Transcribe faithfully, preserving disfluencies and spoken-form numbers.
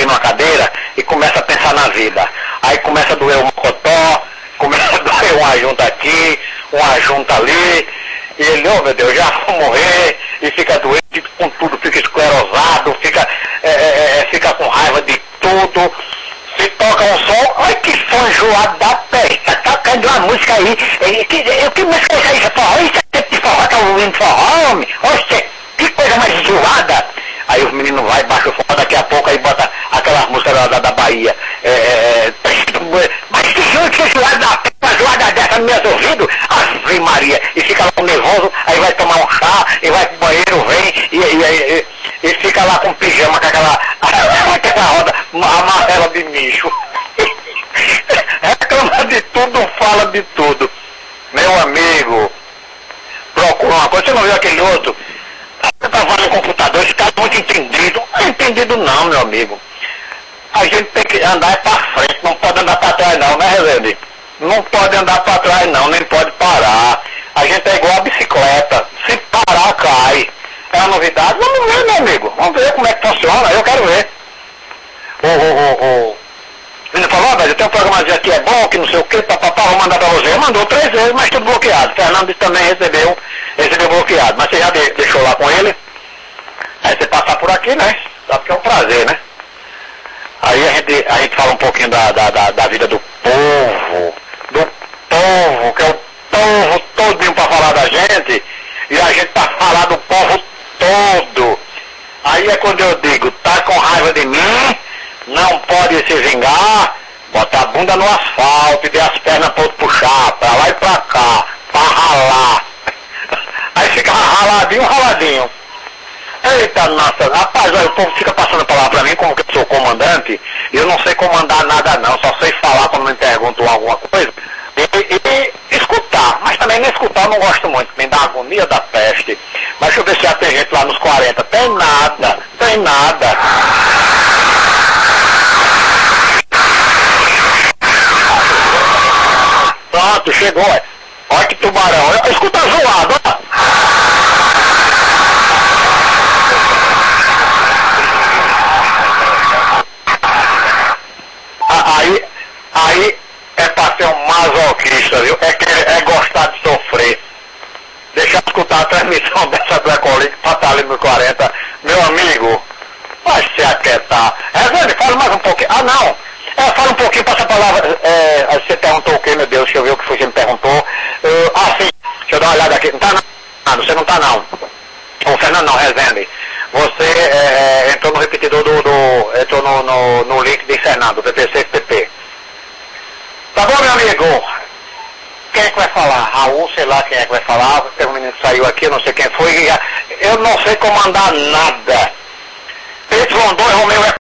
numa cadeira e começa a pensar na vida. Aí começa a doer o mocotó, começa a doer uma junta aqui, uma junta ali, e ele, oh meu Deus, já vou morrer, e fica doente, fica com tudo, fica esclerosado, fica, é, é, fica com raiva de tudo. Se toca um som, ai que som enjoado da peste, tá tocando uma música aí, e, que, e, que música é essa aí, forró? Isso é tipo de forró, tá ouvindo forró, homem? Oxe, que coisa mais enjoada. Aí os meninos vai, baixa o forró, daqui a pouco aí bota aquelas músicas da, da, da Bahia, é, é, mas que junto, que enjoada, uma enjoada dessa nos meus ouvidos, Ave Maria, e fica lá nervoso, aí vai tomar um chá, e vai pro banheiro, vem, e, e, e, e fica lá com pijama, com aquela, aquela roda amarela de micho. Reclama de tudo, fala de tudo. Meu amigo, procura uma coisa, você não viu aquele outro? Você tá falando no computador, esse cara é muito entendido. Não é entendido não, meu amigo. A gente tem que andar pra frente, não pode andar pra trás não, né, Rezende? Não pode andar pra trás não, nem pode parar. A gente é igual a bicicleta, se parar cai. É uma novidade? Vamos ver, meu amigo. Vamos ver como é que funciona, eu quero ver. O, o, o, o... Ele falou, ó, velho, tem um programazinho aqui, é bom, que não sei o que, papapá, vou mandar pra você. Mandou três vezes, mas tudo bloqueado. Fernando também recebeu, recebeu bloqueado. Mas você já de, deixou lá com ele. Aí você passar por aqui, né? Sabe que é um prazer, né? Aí a gente, a gente fala um pouquinho da, da, da, da vida do povo, do povo, que é o povo todinho pra falar da gente, e a gente tá falando do povo todo. Aí é quando eu digo, tá com raiva de mim, não pode se vingar, bota a bunda no asfalto e dê as pernas para outro puxar, pra lá e pra cá, pra ralar. Aí fica raladinho, raladinho. Eita, nossa, rapaz, olha, o povo fica passando a palavra pra mim como que eu sou comandante, e eu não sei comandar nada não, só sei falar quando me perguntam alguma coisa, e, e, e escutar, mas também nem escutar eu não gosto muito, me dá agonia da peste. Mas deixa eu ver se já tem gente lá nos quarenta, tem nada, tem nada. Pronto, chegou, é. Olha que tubarão, escuta zoado, ó. Aí, aí é pra ser um masoquista, viu? É, que, é gostar de sofrer. Deixa eu escutar a transmissão dessa do Ecolim, que tá ali no quarenta. Meu amigo, vai se aquietar. Rezende, fala mais um pouquinho. Ah, não. É, fala um pouquinho, passa a palavra. É, você perguntou o que, meu Deus? Deixa eu ver o que foi que você me perguntou. Uh, ah, sim. Deixa eu dar uma olhada aqui. Não tá não. Você não tá não. Ô, Fernando, não, Rezende. Você é, entrou no repetidor do... do entrou no, no, no link de Fernando, P P C P P. Tá bom, meu amigo? Quem é que vai falar? Raul, sei lá quem é que vai falar. Tem um menino que saiu aqui, eu não sei quem foi. Eu não sei comandar nada. Pedro Rondon e Romeu é